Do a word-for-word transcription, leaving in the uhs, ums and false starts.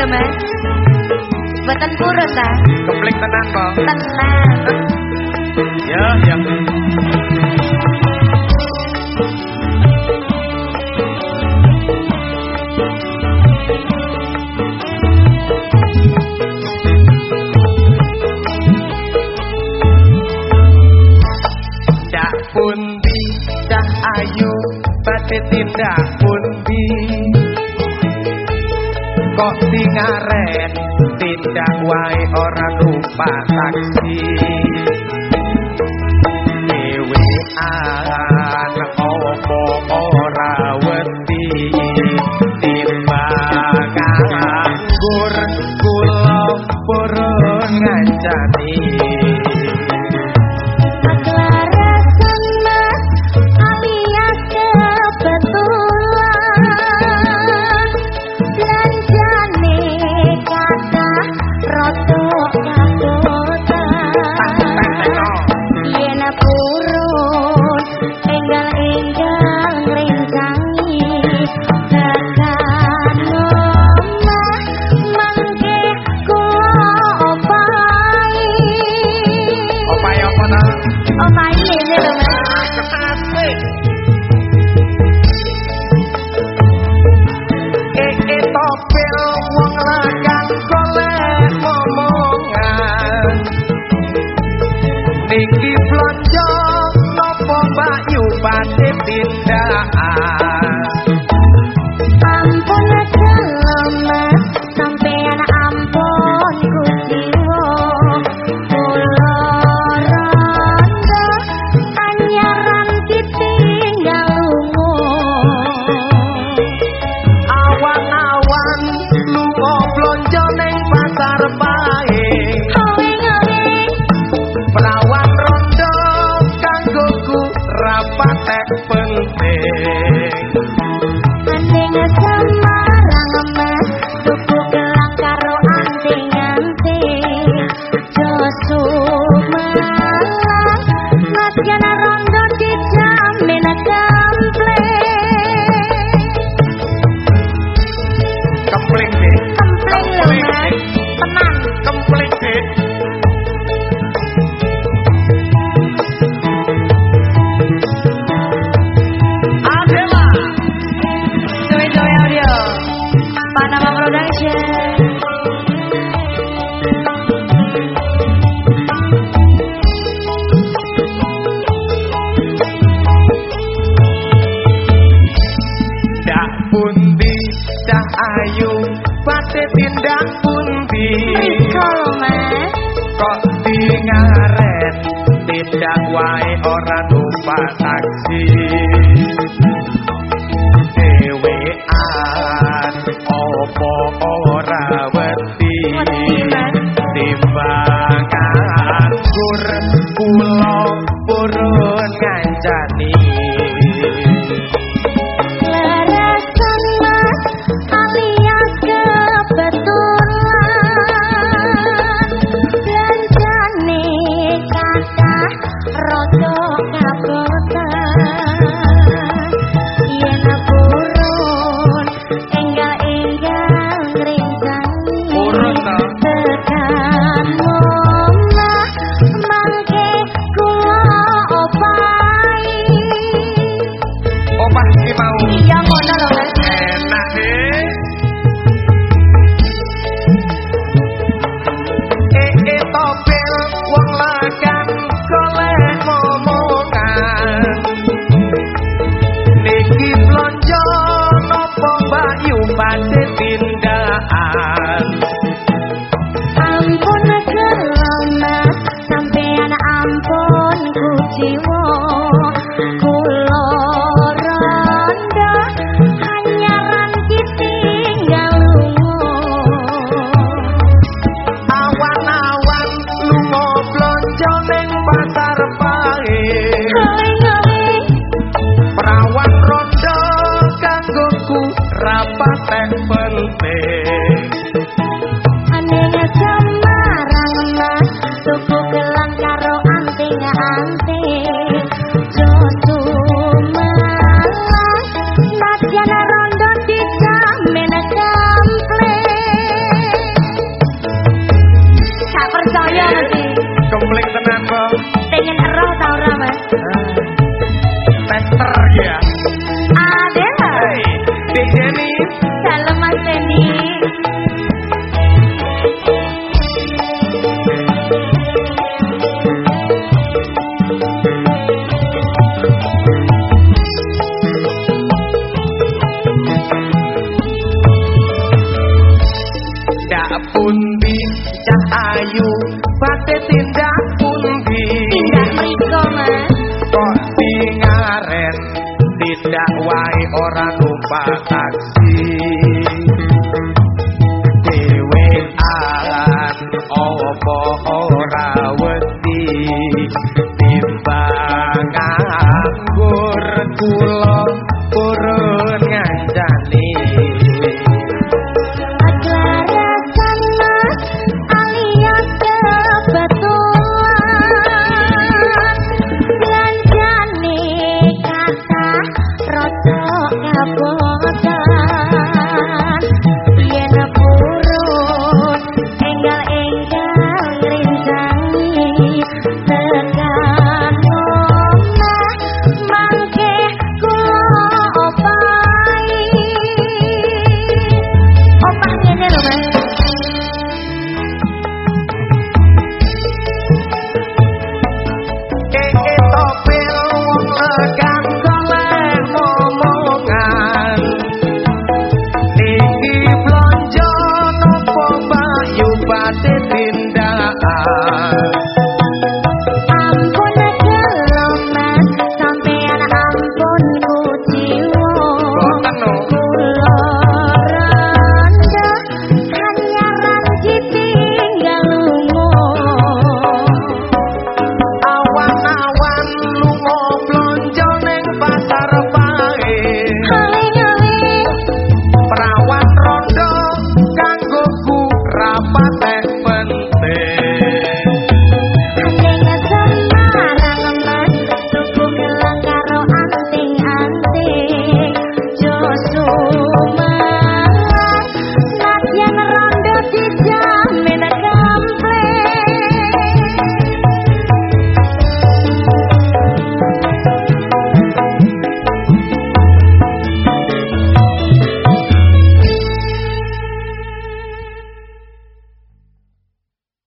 lho Mas. Mboten purun ta? Keplik tenan kok. Tenan. Ya, ya. Ndak pundi cah ayu badhe tindak pundi kok dingaren tindak wae ora numpak taksi dhewean opo ora wedi timbang nganggur kula purun ngancani Niki blonjo nopo Mbak Yu badhe tindakan ampun kelama sampeyan ampun kusiwo kula randa anyaran ditinggal lunga awan-awan lunga blonjo ning pasar pae perawan rondo kanggoku rapatek penting anting Semarang Mas tuku gelang karo anting-anting josu malah nadyan rondo dijamin kempling kempling deh kempling lho Mas tenan kempling deh pundi cah ayu badhe tindak pundi kalau Mas kok dingaren tindak wae ora numpak taksi dhewean opo ora wedi timbang nganggur kula purun ngancani Komplit tenan kok.